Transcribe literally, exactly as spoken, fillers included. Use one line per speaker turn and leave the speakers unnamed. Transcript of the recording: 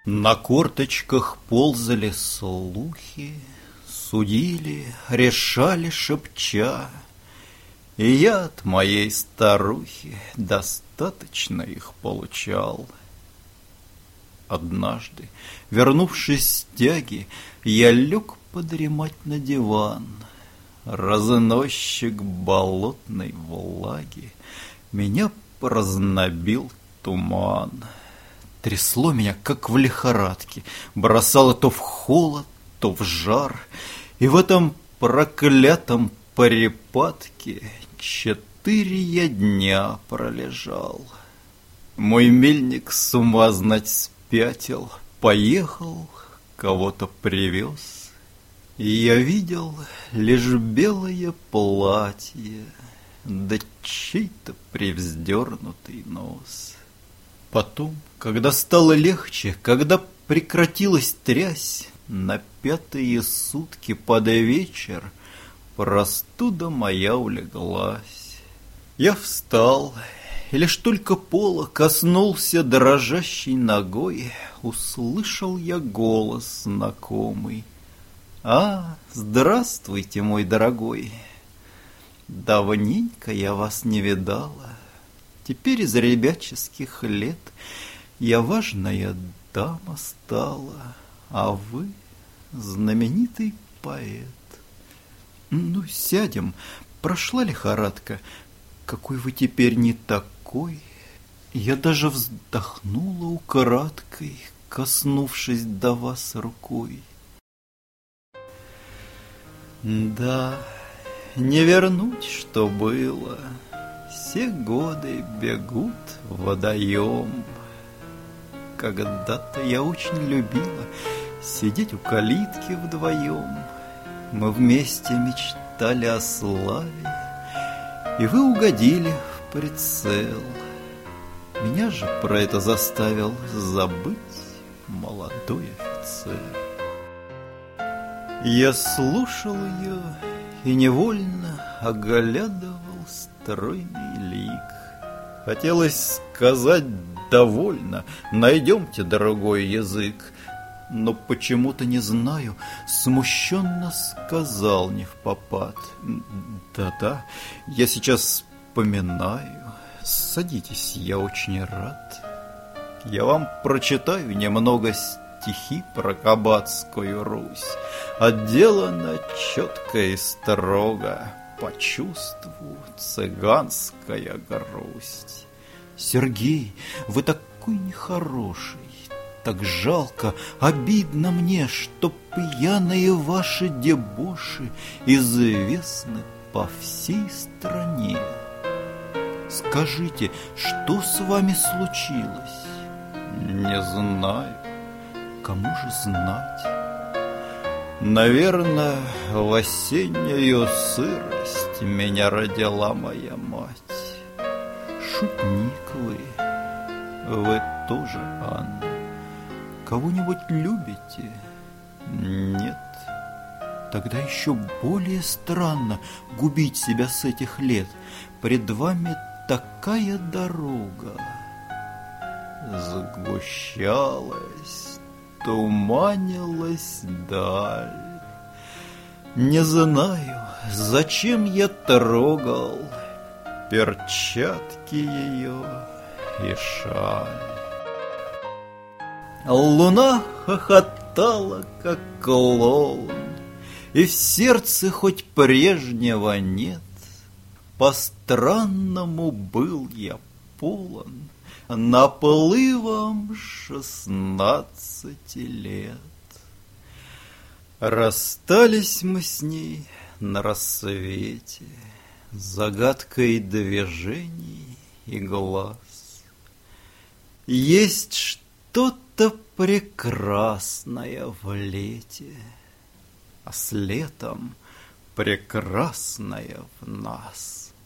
На корточках ползали слухи, судили, решали шепча, и я от моей старухи достаточно их получал. Однажды, вернувшись с тяги, я лег подремать на диван. Разносчик болотной влаги меня разнобил туман. Трясло меня, как в лихорадке, бросало то в холод, то в жар, и в этом проклятом припадке четыре я дня пролежал. Мой мельник с ума знать спятил, поехал, кого-то привез, и я видел лишь белое платье, да чей-то привздернутый нос. Потом, когда стало легче, когда прекратилась трясь, на пятые сутки под вечер простуда моя улеглась. Я встал, и лишь только пола коснулся дрожащей ногой, услышал я голос знакомый. «А, здравствуйте, мой дорогой! Давненько я вас не видала. Теперь из ребяческих лет я важная дама стала, а вы знаменитый поэт. Ну, сядем, прошла лихорадка, какой вы теперь не такой. Я даже вздохнула украдкой, коснувшись до вас рукой. Да, не вернуть, что было. Все годы бегут в водоем. Когда-то я очень любила сидеть у калитки вдвоем. Мы вместе мечтали о славе, и вы угодили в прицел. Меня же про это заставил забыть молодой офицер. Я слушал ее и невольно оглядывал стройный лик. Хотелось сказать «довольно, найдемте другой язык», но почему-то, не знаю, смущенно сказал невпопад. Да-да, я сейчас вспоминаю. Садитесь, я очень рад. Я вам прочитаю немного стихи про Кабацкую Русь. Отделано четко и строго, по чувству цыганская грусть. Сергей, вы такой нехороший, так жалко, обидно мне, что пьяные ваши дебоши известны по всей стране. Скажите, что с вами случилось? Не знаю. Кому же знать? Наверное, в осеннюю сырость меня родила моя мать. Шутник вы. Вы тоже, Анна. Кого-нибудь любите? Нет. Тогда еще более странно губить себя с этих лет. Пред вами такая дорога. Сгущалась, туманилась даль. Не знаю, зачем я трогал перчатки ее и шаль. Луна хохотала, как клоун, и в сердце хоть прежнего нет. По-странному был я полон наплывом шестнадцати лет. Расстались мы с ней на рассвете, загадкой движений и глаз. Есть что-то прекрасное в лете, а с летом прекрасное в нас.